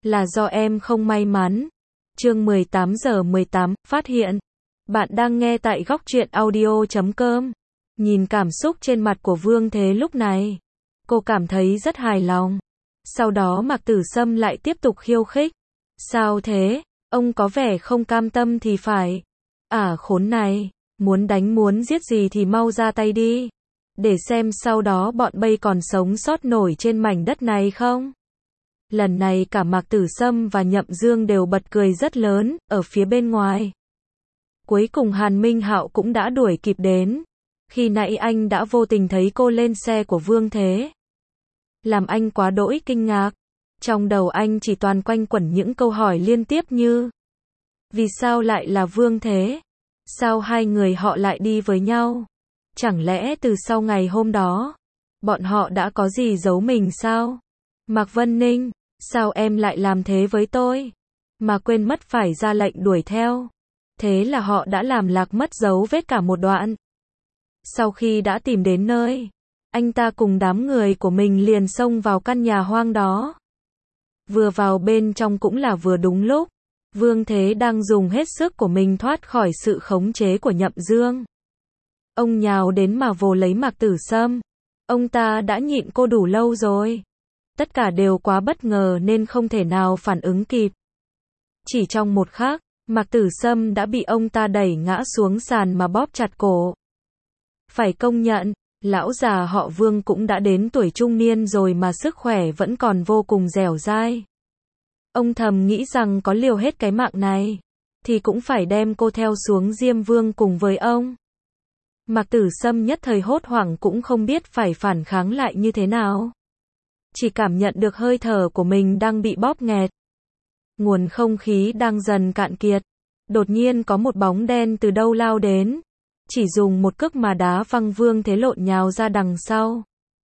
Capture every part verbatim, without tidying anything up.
là do em không may mắn. Chương mười tám giờ mười tám, phát hiện. Bạn đang nghe tại góc truyện audio chấm com. Nhìn cảm xúc trên mặt của Vương Thế lúc này, cô cảm thấy rất hài lòng. Sau đó Mạc Tử Sâm lại tiếp tục khiêu khích. Sao thế? Ông có vẻ không cam tâm thì phải. À khốn này, muốn đánh muốn giết gì thì mau ra tay đi. Để xem sau đó bọn bay còn sống sót nổi trên mảnh đất này không? Lần này cả Mạc Tử Sâm và Nhậm Dương đều bật cười rất lớn, ở phía bên ngoài. Cuối cùng Hàn Minh Hạo cũng đã đuổi kịp đến. Khi nãy anh đã vô tình thấy cô lên xe của Vương Thế. Làm anh quá đỗi kinh ngạc. Trong đầu anh chỉ toàn quanh quẩn những câu hỏi liên tiếp như: vì sao lại là Vương Thế? Sao hai người họ lại đi với nhau? Chẳng lẽ từ sau ngày hôm đó, bọn họ đã có gì giấu mình sao? Mạc Vân Ninh, sao em lại làm thế với tôi? Mà quên mất phải ra lệnh đuổi theo. Thế là họ đã làm lạc mất dấu vết cả một đoạn. Sau khi đã tìm đến nơi, anh ta cùng đám người của mình liền xông vào căn nhà hoang đó. Vừa vào bên trong cũng là vừa đúng lúc. Vương Thế đang dùng hết sức của mình thoát khỏi sự khống chế của Nhậm Dương. Ông nhào đến mà vồ lấy Mạc Tử Sâm. Ông ta đã nhịn cô đủ lâu rồi. Tất cả đều quá bất ngờ nên không thể nào phản ứng kịp. Chỉ trong một khắc, Mạc Tử Sâm đã bị ông ta đẩy ngã xuống sàn mà bóp chặt cổ. Phải công nhận, lão già họ Vương cũng đã đến tuổi trung niên rồi mà sức khỏe vẫn còn vô cùng dẻo dai. Ông thầm nghĩ rằng có liều hết cái mạng này, thì cũng phải đem cô theo xuống Diêm Vương cùng với ông. Mạc Tử Sâm nhất thời hốt hoảng cũng không biết phải phản kháng lại như thế nào. Chỉ cảm nhận được hơi thở của mình đang bị bóp nghẹt. Nguồn không khí đang dần cạn kiệt. Đột nhiên có một bóng đen từ đâu lao đến. Chỉ dùng một cước mà đá văng Vương Thế lộn nhào ra đằng sau.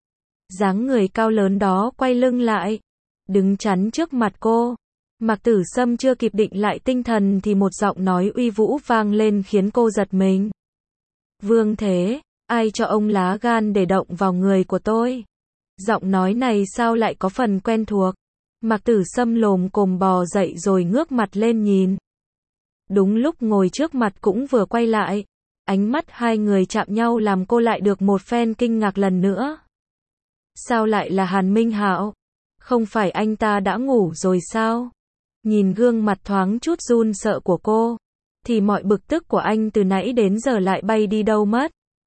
Dáng người cao lớn đó quay lưng lại, đứng chắn trước mặt cô. Mạc Tử Sâm chưa kịp định lại tinh thần thì một giọng nói uy vũ vang lên khiến cô giật mình. Vương Thế, ai cho ông lá gan để động vào người của tôi? Giọng nói này sao lại có phần quen thuộc? Mạc Tử Sâm lồm cồm bò dậy rồi ngước mặt lên nhìn. Đúng lúc ngồi trước mặt cũng vừa quay lại. Ánh mắt hai người chạm nhau làm cô lại được một phen kinh ngạc lần nữa. Sao lại là Hàn Minh Hạo? Không phải anh ta đã ngủ rồi sao? Nhìn gương mặt thoáng chút run sợ của cô, thì mọi bực tức của anh từ nãy đến giờ lại bay đi đâu mất.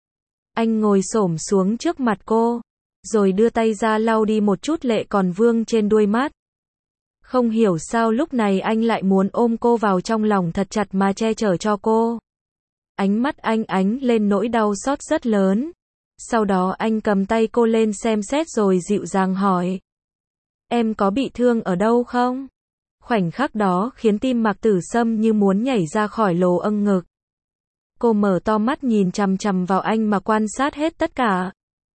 Anh ngồi xổm xuống trước mặt cô, rồi đưa tay ra lau đi một chút lệ còn vương trên đuôi mắt. Không hiểu sao lúc này anh lại muốn ôm cô vào trong lòng thật chặt mà che chở cho cô. Ánh mắt anh ánh lên nỗi đau xót rất lớn. Sau đó anh cầm tay cô lên xem xét rồi dịu dàng hỏi: em có bị thương ở đâu không? Khoảnh khắc đó khiến tim Mạc Tử Sâm như muốn nhảy ra khỏi lồ âng ngực. Cô mở to mắt nhìn chằm chằm vào anh mà quan sát hết tất cả.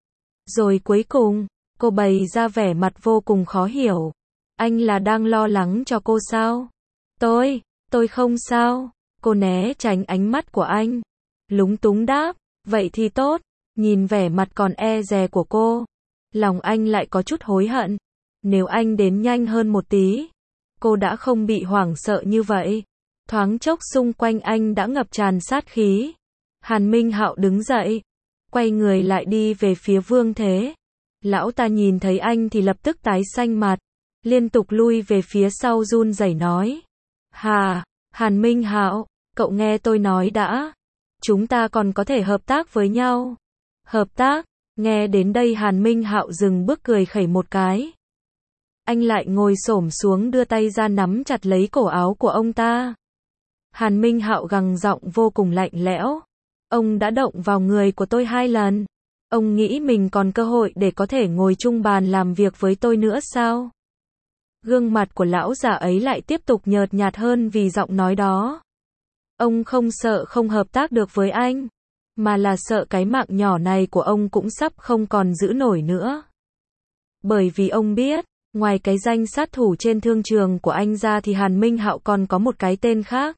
Rồi cuối cùng, cô bày ra vẻ mặt vô cùng khó hiểu. Anh là đang lo lắng cho cô sao? Tôi, tôi không sao. Cô né tránh ánh mắt của anh. Lúng túng đáp, vậy thì tốt. Nhìn vẻ mặt còn e dè của cô, lòng anh lại có chút hối hận. Nếu anh đến nhanh hơn một tí, cô đã không bị hoảng sợ như vậy. Thoáng chốc xung quanh anh đã ngập tràn sát khí. Hàn Minh Hạo đứng dậy, quay người lại đi về phía Vương Thế. Lão ta nhìn thấy anh thì lập tức tái xanh mặt, liên tục lui về phía sau run rẩy nói: Hà, Hàn Minh Hạo, cậu nghe tôi nói đã. Chúng ta còn có thể hợp tác với nhau. Hợp tác? Nghe đến đây Hàn Minh Hạo dừng bước cười khẩy một cái. Anh lại ngồi xổm xuống đưa tay ra nắm chặt lấy cổ áo của ông ta. Hàn Minh Hạo gằn giọng vô cùng lạnh lẽo. Ông đã động vào người của tôi hai lần. Ông nghĩ mình còn cơ hội để có thể ngồi chung bàn làm việc với tôi nữa sao? Gương mặt của lão già ấy lại tiếp tục nhợt nhạt hơn vì giọng nói đó. Ông không sợ không hợp tác được với anh, mà là sợ cái mạng nhỏ này của ông cũng sắp không còn giữ nổi nữa. Bởi vì ông biết, ngoài cái danh sát thủ trên thương trường của anh ra thì Hàn Minh Hạo còn có một cái tên khác.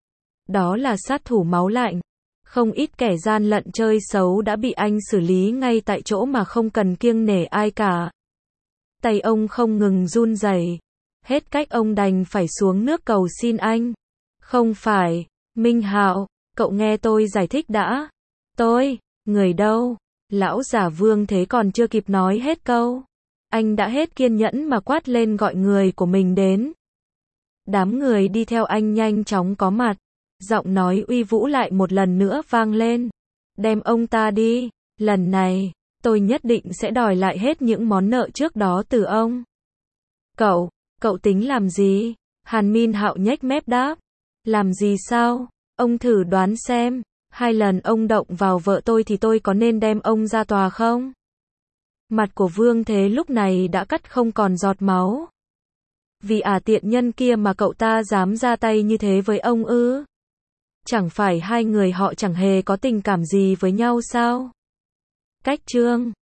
Đó là sát thủ máu lạnh. Không ít kẻ gian lận chơi xấu đã bị anh xử lý ngay tại chỗ mà không cần kiêng nể ai cả. Tay ông không ngừng run rẩy. Hết cách ông đành phải xuống nước cầu xin anh. Không phải, Minh Hạo, cậu nghe tôi giải thích đã. Tôi, người đâu? Lão già Vương Thế còn chưa kịp nói hết câu. Anh đã hết kiên nhẫn mà quát lên gọi người của mình đến. Đám người đi theo anh nhanh chóng có mặt. Giọng nói uy vũ lại một lần nữa vang lên. Đem ông ta đi, lần này, tôi nhất định sẽ đòi lại hết những món nợ trước đó từ ông. Cậu, cậu tính làm gì? Hàn Min Hạo nhếch mép đáp. Làm gì sao? Ông thử đoán xem, hai lần ông động vào vợ tôi thì tôi có nên đem ông ra tòa không? Mặt của Vương Thế lúc này đã cắt không còn giọt máu. Vì à tiện nhân kia mà cậu ta dám ra tay như thế với ông ư? Chẳng phải hai người họ chẳng hề có tình cảm gì với nhau sao? Cách chương